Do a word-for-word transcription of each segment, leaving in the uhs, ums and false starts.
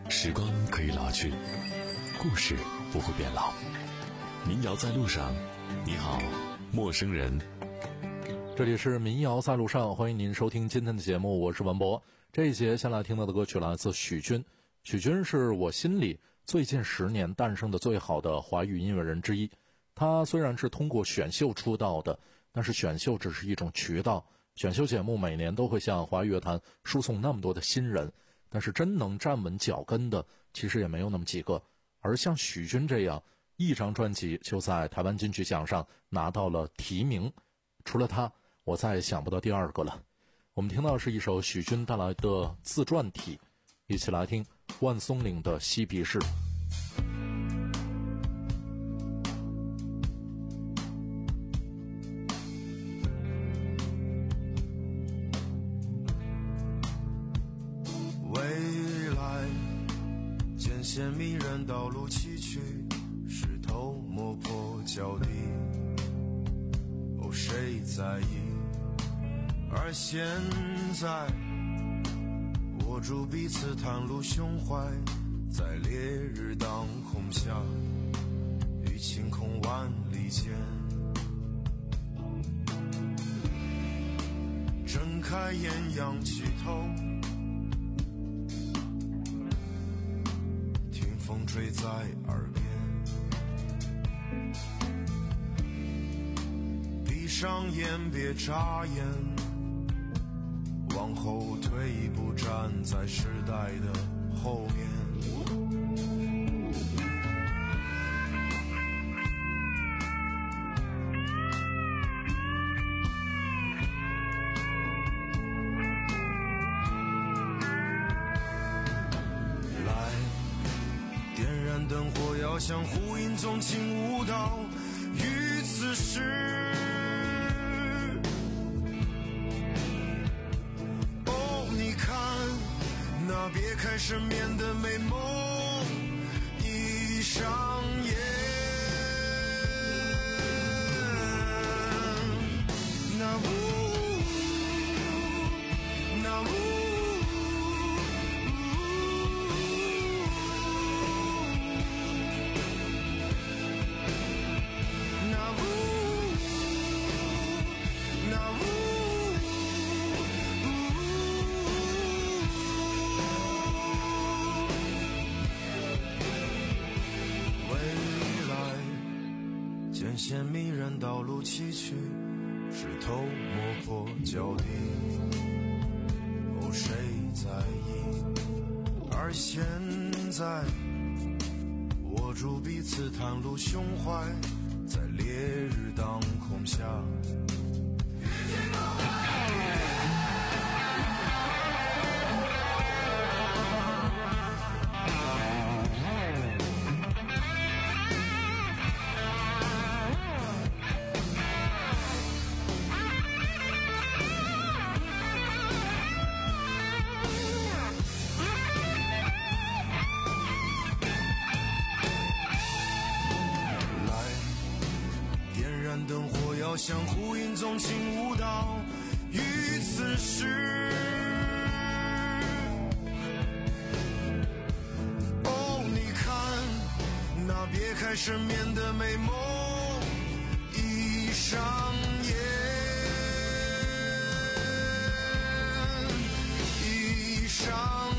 时光可以老去，故事不会变老。民谣在路上，你好，陌生人。 这里是民谣在路上，欢迎您收听今天的节目，我是文博。这一节先来听到的歌曲来自许君。许君是我心里最近十年诞生的最好的华语音乐人之一。他虽然是通过选秀出道的，但是选秀只是一种渠道，选秀节目每年都会向华语乐坛输送那么多的新人，但是真能站稳脚跟的其实也没有那么几个。而像许君这样一张专辑就在台湾金曲奖上拿到了提名，除了他我再也想不到第二个了。我们听到的是一首许君带来的自传体，一起来听万松岭的西鼻市。 未来艰险迷人，道路崎岖，石头磨破脚底，哦，谁在意？而现在握住彼此，袒露胸怀，在烈日当空下，与晴空万里间，睁开眼，仰起头，听风吹在耳边，闭上眼，别眨眼，往后退一步，站在时代的后面。来，点燃灯火，要向呼应纵情舞蹈，于此时那别开生面的美梦已上演，那雾，那雾，那雾，那雾。艰险迷人，道路崎岖，石头磨破脚底，哦，谁在意？而现在握住彼此，袒露胸怀，在烈日当空下，灯火要相呼应，纵情舞蹈，于此时，哦，你看，那别开生面的美梦已上演，已上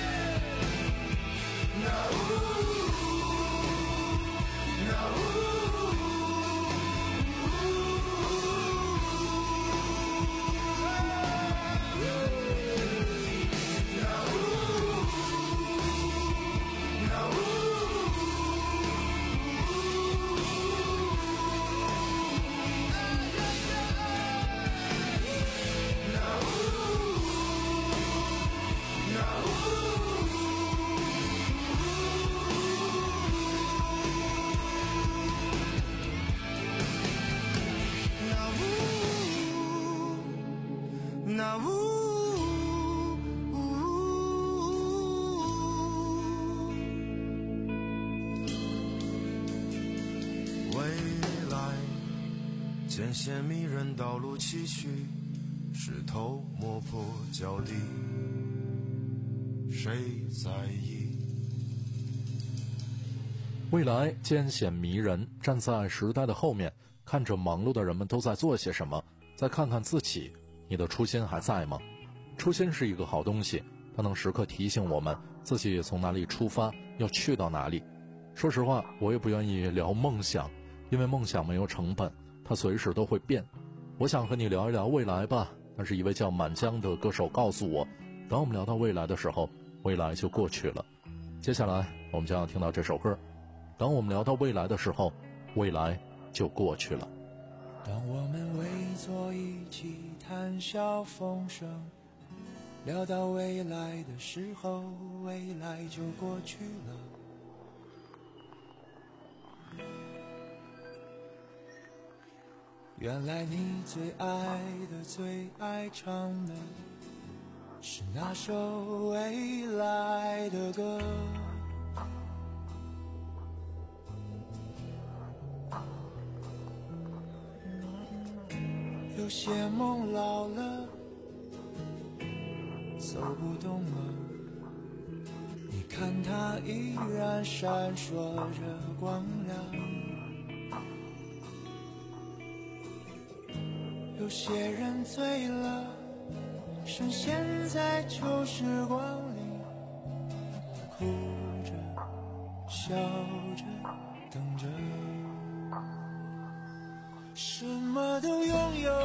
演。Now 艰险迷人，道路崎岖，石头磨破脚底，谁在意？ 未来艰险迷人，站在时代的后面，看着忙碌的人们都在做些什么，再看看自己，你的初心还在吗？初心是一个好东西，它能时刻提醒我们自己从哪里出发，要去到哪里。说实话，我也不愿意聊梦想，因为梦想没有成本，它随时都会变。我想和你聊一聊未来吧，但是一位叫满江的歌手告诉我，当我们聊到未来的时候，未来就过去了。接下来我们将要听到这首歌，当我们聊到未来的时候，未来就过去了。 当我们围坐一起谈笑风生，聊到未来的时候，未来就过去了。原来你最爱的最爱唱的是那首未来的歌，有些梦老了走不动了，你看它依然闪烁着光亮。有些人醉了，深陷在旧时光里，哭着笑着等着，什么都拥有，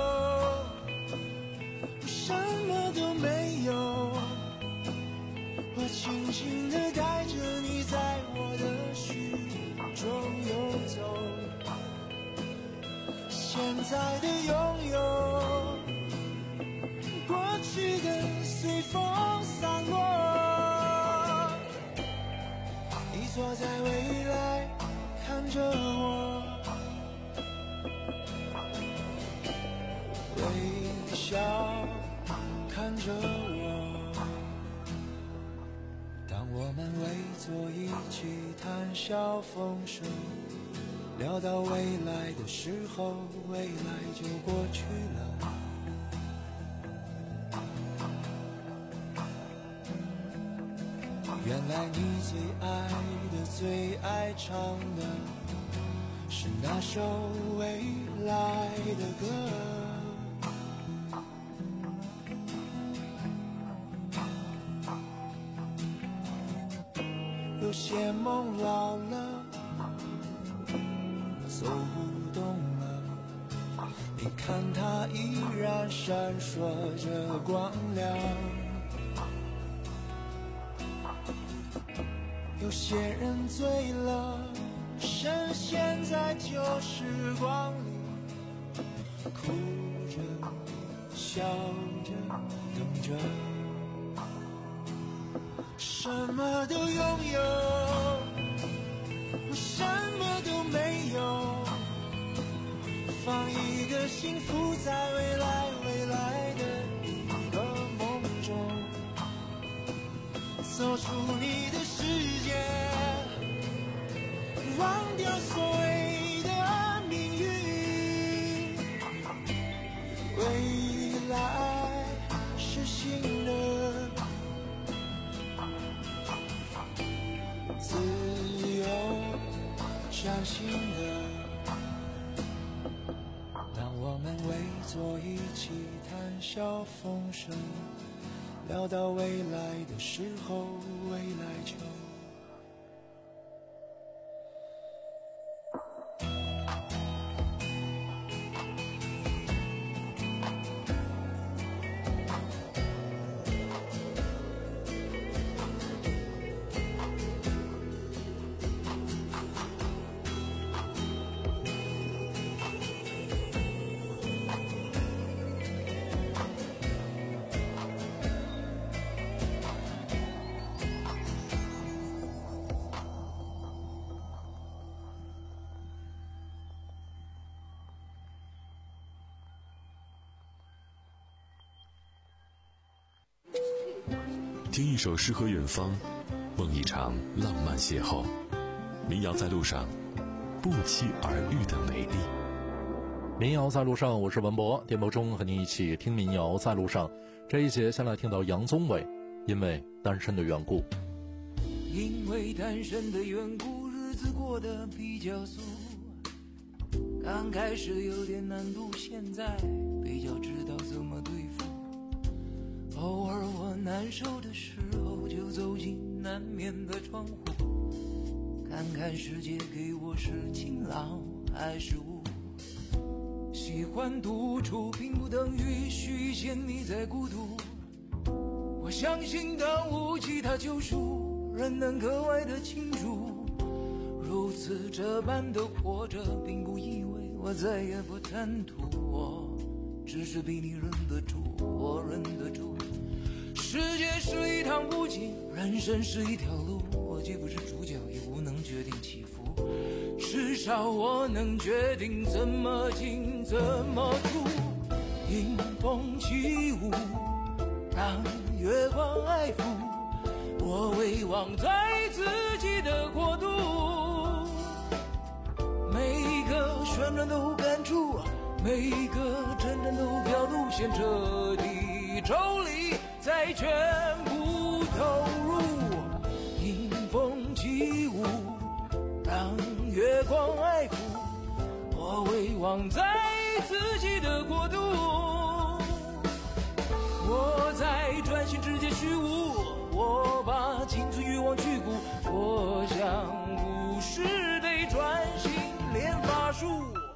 什么都没有，我轻轻地带着你在我的虚中游走，现在的拥有，过去的随风散落，你坐在未来看着我，微笑看着我。当我们围坐一起谈笑风生，聊到未来的时候，未来就过去了。原来你最爱的最爱唱的是那首未来的歌，有些梦老了走不动了，你看它依然闪烁着光亮。有些人醉了，深陷在旧时光里，哭着笑着等着，什么都拥有，什么都没有，放一个幸福在未来未来的一个梦中，走出你的世界，忘掉所谓的命运，未来是新的，自由崭新的。当我们围坐一起谈笑风生，聊到未来的时候，未来就听一首诗和远方，梦一场浪漫邂逅。民谣在路上，不期而遇的美丽。 民谣在路上，我是文博，电波中和您一起听民谣在路上。这一节先来听到杨宗纬，因为单身的缘故。 因为单身的缘故，日子过得比较俗，刚开始有点难度，现在比较知道怎么对付。偶尔我难受的时候，就走进南面的窗户，看看世界给我是晴朗还是雾。喜欢独处并不等于虚陷你在孤独，我相信当无其他救赎，人能格外的清楚，如此这般的活着，并不意味我再也不贪图，我只是比你忍得住，我忍得住。世界是一趟不景，人生是一条路，我既不是主角，也无能决定起伏，至少我能决定怎么进怎么出。迎风起舞，让月光爱抚，我微望在自己的国度，每一个旋转都感触，每一个真正都表路线彻底抽离，再全部投入。迎风起舞，让月光爱抚，我微望在自己的国度，我在专心直接虚无，我把青春欲望去骨，我想不是得专心练法术。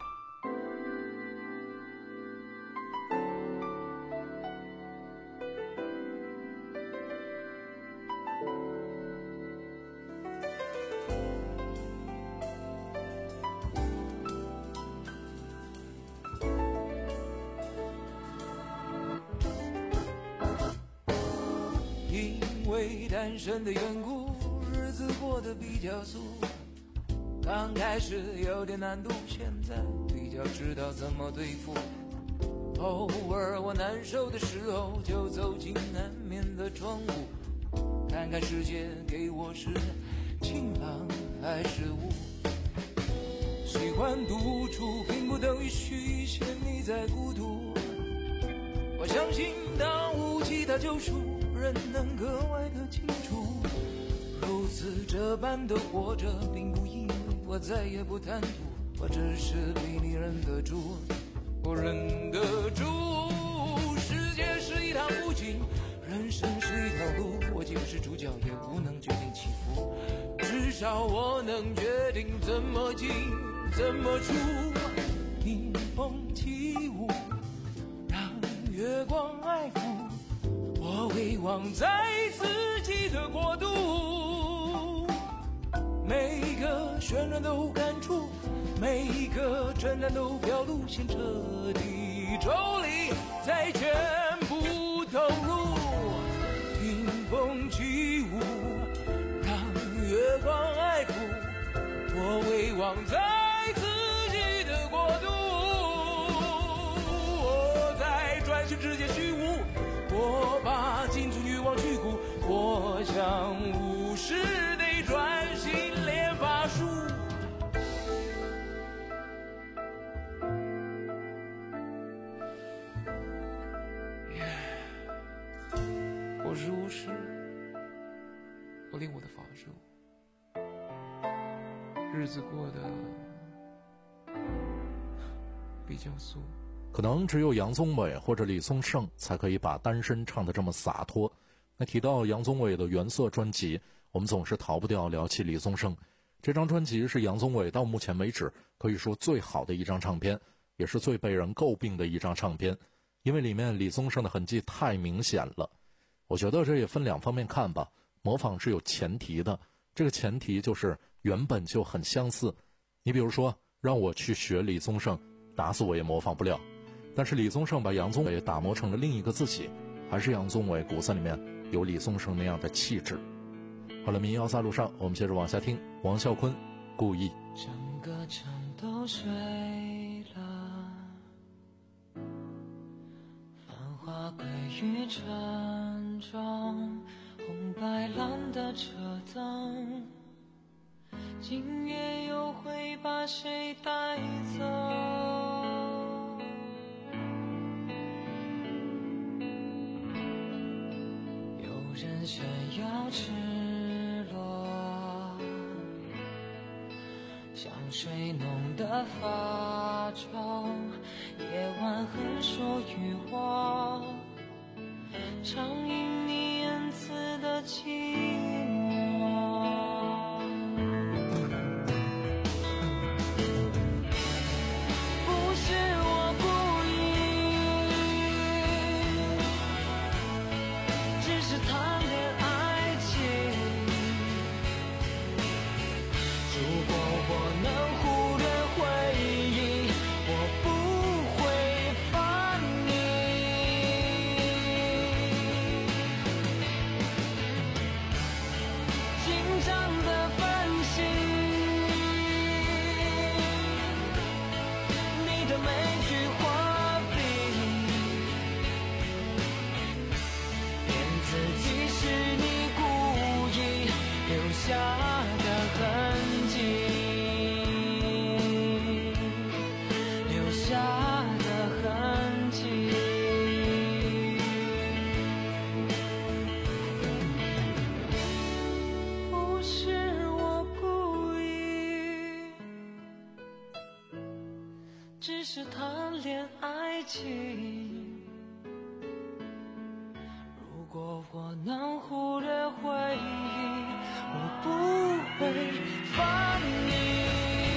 因为单身的缘故，日子过得比较俗，刚开始有点难度，现在比较知道怎么对付。偶尔我难受的时候，就走进南面的窗户，看看世界给我是晴朗还是雾。喜欢独处并不等于虚陷你在孤独，我相信当无其他救赎，人能格外的清楚，如此这般的活着，并不意味我再也不贪图，我只是比你忍得住，我忍得住。世界是一趟不景，人生是一条路，我既不是主角，也无能决定起伏，至少我能决定怎么进怎么出。迎风起舞，让月光爱抚，我微望在自己的国度，每一个旋转都感触，每一个震颤都表路线彻底抽离，再全部投入。迎风起舞，让月光爱抚，我微望在自己的国度，我在专心直接虚无，我把金足欲望去骨，我想无视得专心练法术。我是巫师，我练我的法术，日子过得比较俗。 可能只有杨宗纬或者李宗盛才可以把单身唱得这么洒脱。那提到杨宗纬的原色专辑，我们总是逃不掉聊起李宗盛。这张专辑是杨宗纬到目前为止可以说最好的一张唱片，也是最被人诟病的一张唱片，因为里面李宗盛的痕迹太明显了。我觉得这也分两方面看吧，模仿是有前提的，这个前提就是原本就很相似。你比如说让我去学李宗盛，打死我也模仿不了，但是李宗盛把杨宗纬打磨成了另一个自己，还是杨宗纬骨子里面有李宗盛那样的气质。好了，民谣在路上，我们接着往下听王啸坤故意。 整个城都睡了，繁华归于沉重，红白蓝的车灯，今夜又会把谁带走？ 人炫耀赤裸，像水浓的发潮，夜晚横说与我，常因你恩赐的寂寞。不是我故意，只是贪恋爱情。如果我能忽略回忆，我不会犯你。紧张的分析你的每句话笔，骗自己是你故意留下的痕迹，留下的痕迹。不是我故意，只是贪恋爱情。如果我能忽略回忆，我不会犯你。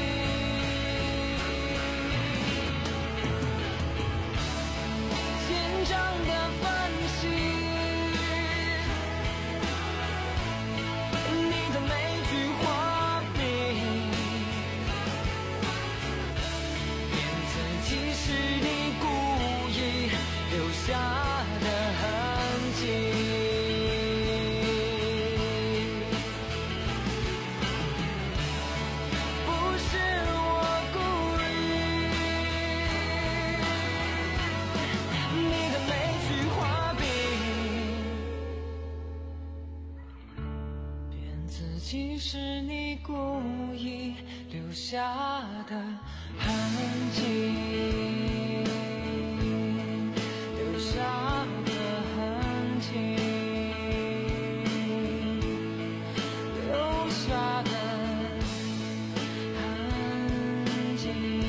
紧张的分析你的每句话笔，骗自己是你故意留下的痕迹。不是我故意，你的每句话笔，骗自己是你故意留下的痕迹，留下的痕迹，留下的痕迹。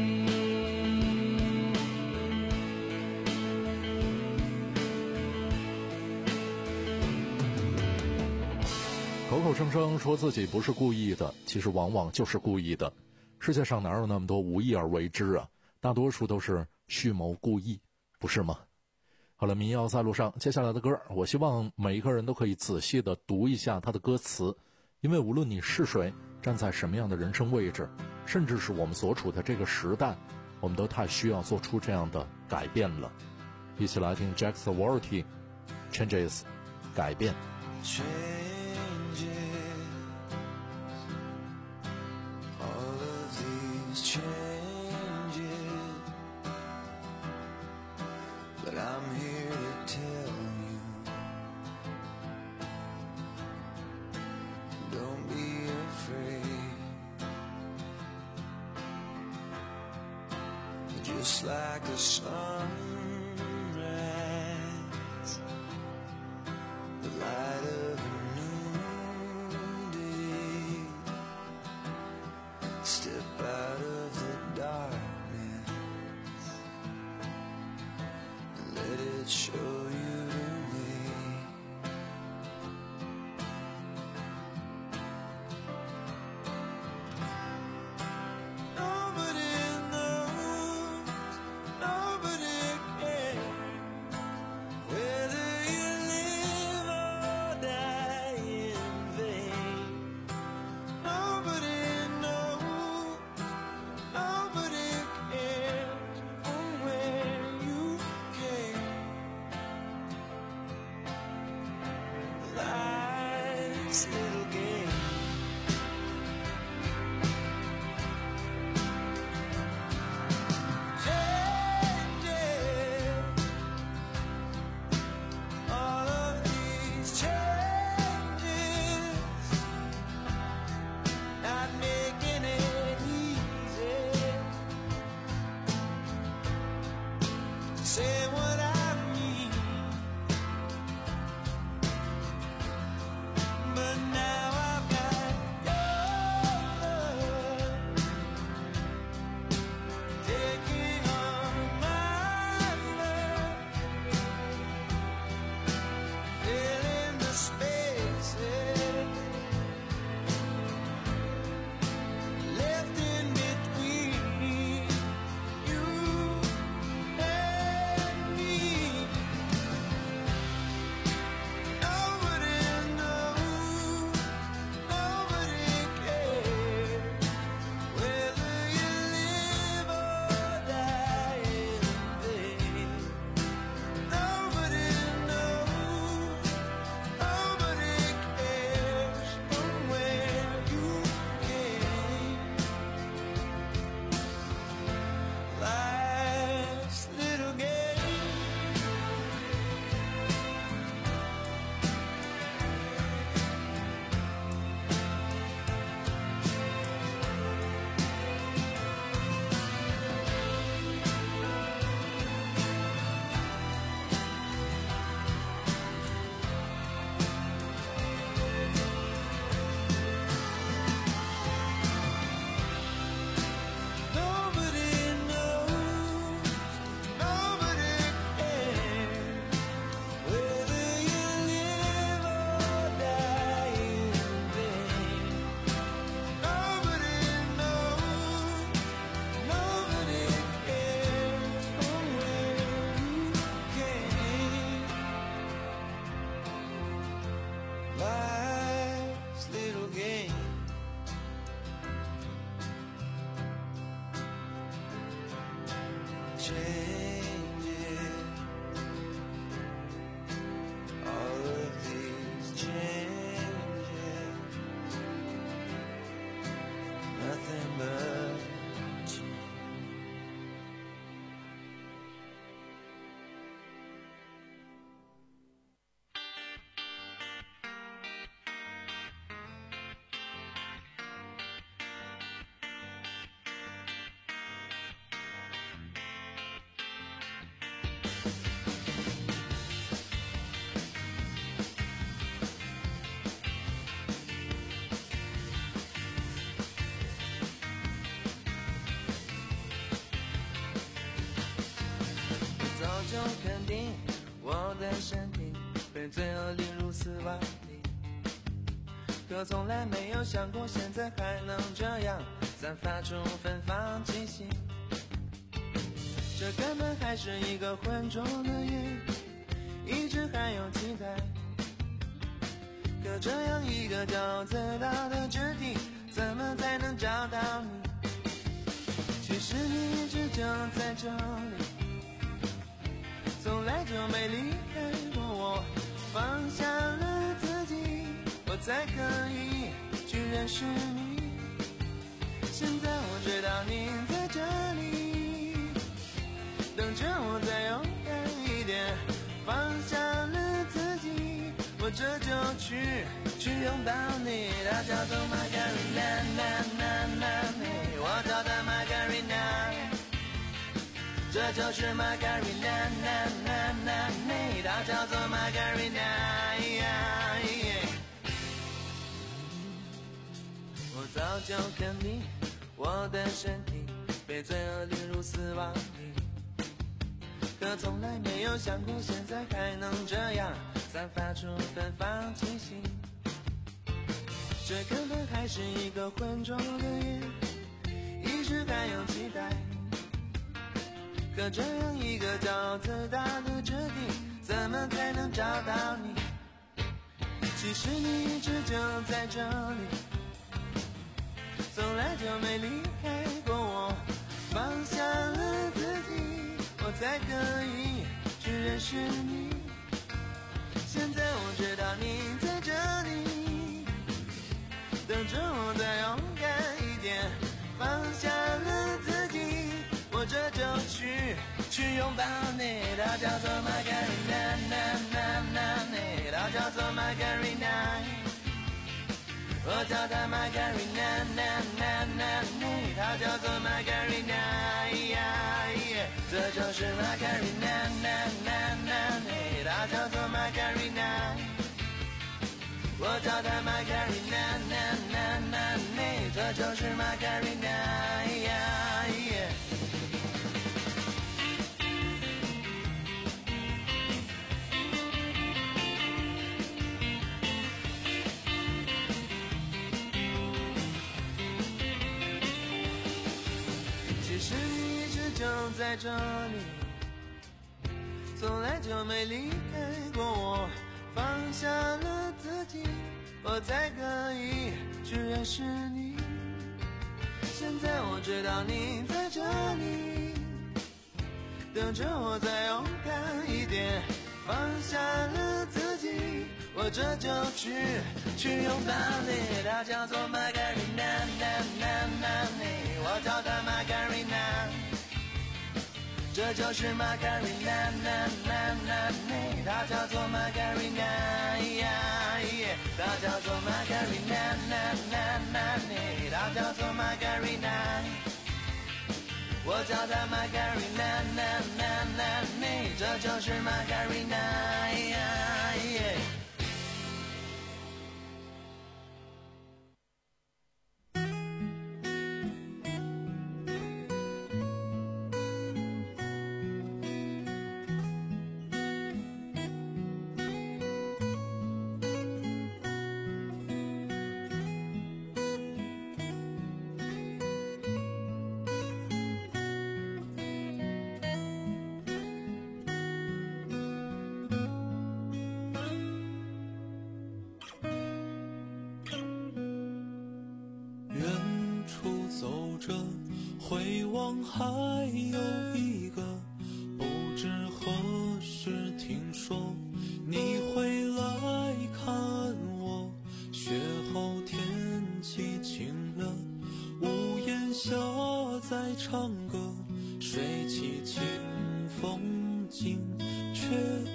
口口声声说自己不是故意的，其实往往就是故意的。世界上哪有那么多无意而为之啊？大多数都是蓄谋故意，不是吗？好了，民谣在路上，接下来的歌，我希望每一个人都可以仔细地读一下他的歌词，因为无论你是谁，站在什么样的人生位置，甚至是我们所处的这个时代，我们都太需要做出这样的改变了。一起来听 Jack Swarty Changes 改变。 But I'm here to tell you, don't be afraid. Just like a sunrise, the light of a new day. Step out of the dark, let it show you the way. Nobody knows, nobody cares whether you live or die in vain. Nobody knows, nobody cares from where you came. Life's little game. Changing, all of these changes, not making it easy. Say what I mean. 定我的身体被罪恶淋入死亡里，可从来没有想过现在还能这样散发出芬芳气息。这根本还是一个浑浊的夜，一直还有期待，可这样一个骄傲自大的肢体，怎么才能找到你？其实你一直就在这里，从来就没离开过我，放下了自己，我才可以去认识你。现在我知道你在这里，等着我再勇敢一点，放下了自己，我这就去去拥抱你。它叫做 Margarina， 我叫它 Margarina， 这就是 Margarina， 它叫做 Margarina。 我早就肯定我的身体被罪恶淋入死亡里，可从来没有想过现在还能这样散发出芬芳气息。这根本还是一个浑浊的夜，一直还有期待，可这样一个骄傲自大的肢体，怎么才能找到你？其实你一直就在这里，从来就没离开过我，放下了自己，我才可以去认识你。现在我知道你在这里，等着我再勇敢一点，放下了自己，我这就去去拥抱你。它叫做 Margarina， 它叫做 Margarina， 我叫它 Margarina， 它叫做 Margarina， 这就是 Margarina， 它叫做 Margarina， 我叫它 Margarina， 这就是 Margarina。其实你一直就在这里，从来就没离开过我，放下了自己，我才可以去认识你。现在我知道你在这里，等着我再勇敢一点，放下了自己，我这就去去拥抱你。它叫做 Margarina， 我叫它 Margarina， 这就是 Margarina， 它叫做 Margarina， 它叫做 Margarina， 它叫做 Margarina， 我叫它 Margarina， 这就是 Margarina。 回望还有一个，不知何时听说你会来看我。雪后天气晴了，屋檐下在唱歌，水起清风惊却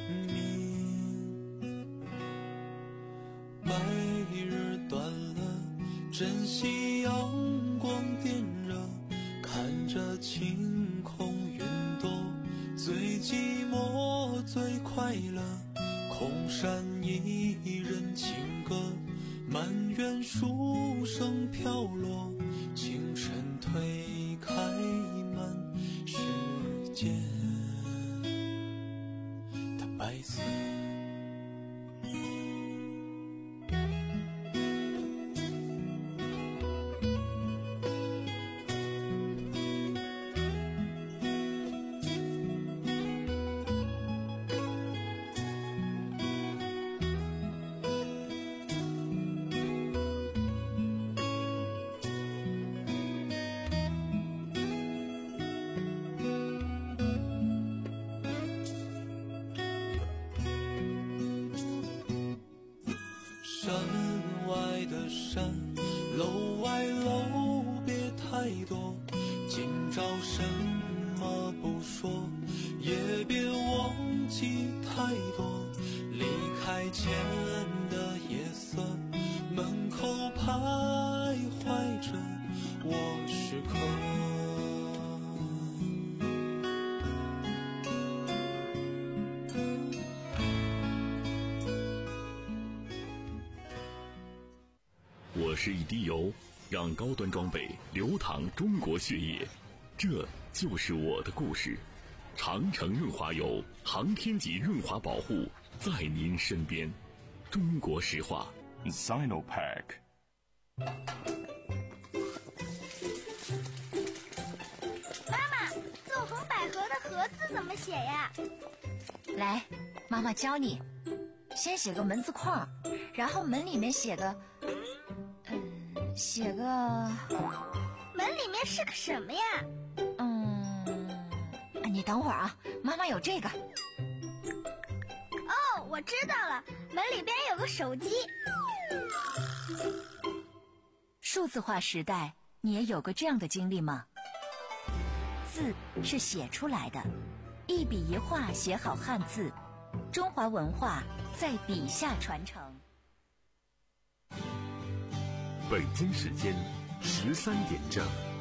明。白日短了，珍惜阳光点热，看着晴空云朵，最寂寞最快乐，空山一人情歌，满园书声飘落，清晨推开满世间。 山外的山，楼外楼别太多，今朝什么不说，也别忘记太多。离开前的夜色，门口徘徊着我时刻。 我是一滴油，让高端装备流淌中国血液，这就是我的故事。长城润滑油，航天级润滑保护，在您身边。中国石化 Sinopec。 妈妈，纵横捭阖的阖字怎么写呀？ 来，妈妈教你。先写个门字框，然后门里面写个嗯写个门里面是个什么呀？ 嗯你等会儿啊，妈妈有这个。 哦，我知道了，门里边有个手机。 数字化时代，你也有个这样的经历吗？字是写出来的，一笔一画写好汉字，中华文化在笔下传承。 北京时间十三点正。